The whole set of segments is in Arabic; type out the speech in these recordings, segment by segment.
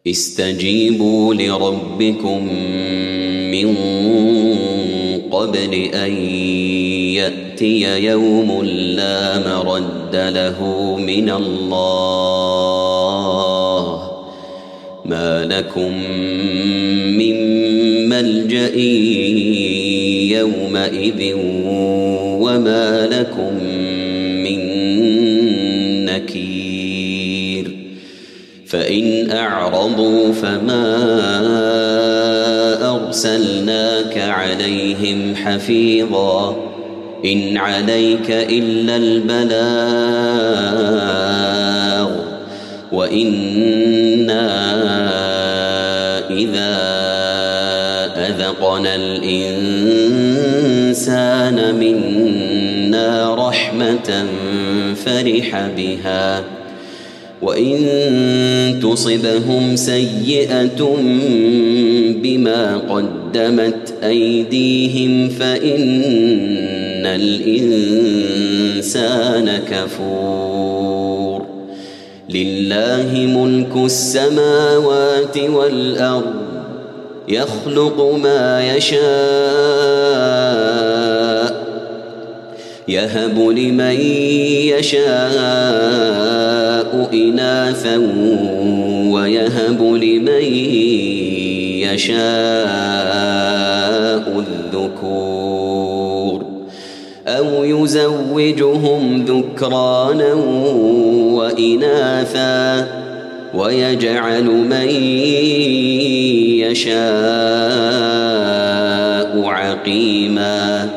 استجيبوا لربكم من قبل أن يأتي يوم لا مرد له من الله ما لكم من ملجأ يومئذ وما لكم من نكير فإن أعرضوا فما أرسلناك عليهم حفيظا إن عليك إلا البلاغ وإنا إذا أذقنا الإنسان منا رحمة فرح بها وإن تصبهم سيئة بما قدمت أيديهم فإن الإنسان كفور لله ملك السماوات والأرض يخلق ما يشاء يهب لمن يشاء إناثا ويهب لمن يشاء الذكور أو يزوجهم ذكرانا وإناثا ويجعل من يشاء عقيما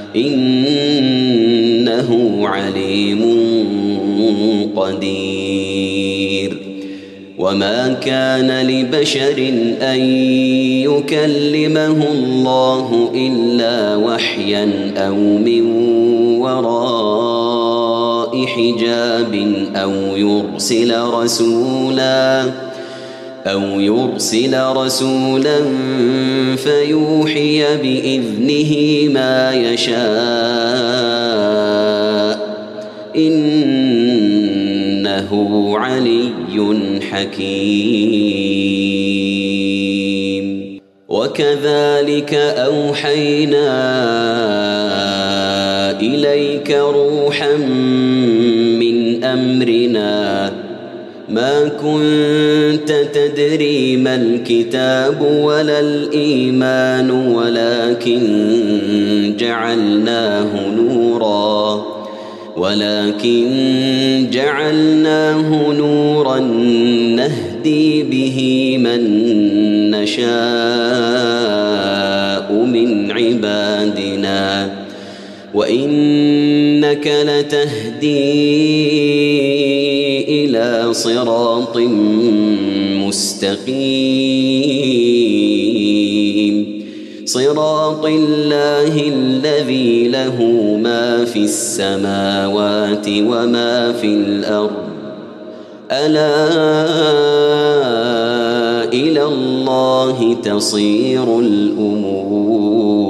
إنه عليم قدير وما كان لبشر أن يكلمه الله إلا وحيا أو من وراء حجاب أو يرسل رسولا فيوحي بإذنه ما يشاء إنه علي حكيم وكذلك أوحينا إليك روحا من أمرنا ما كنت تدري ما الكتاب ولا الإيمان ولكن جعلناه نورا نهدي به من نشاء من عبادنا وإنك لتهدي إلى صراط مستقيم صراط الله الذي له ما في السماوات وما في الأرض ألا إلى الله تصير الأمور.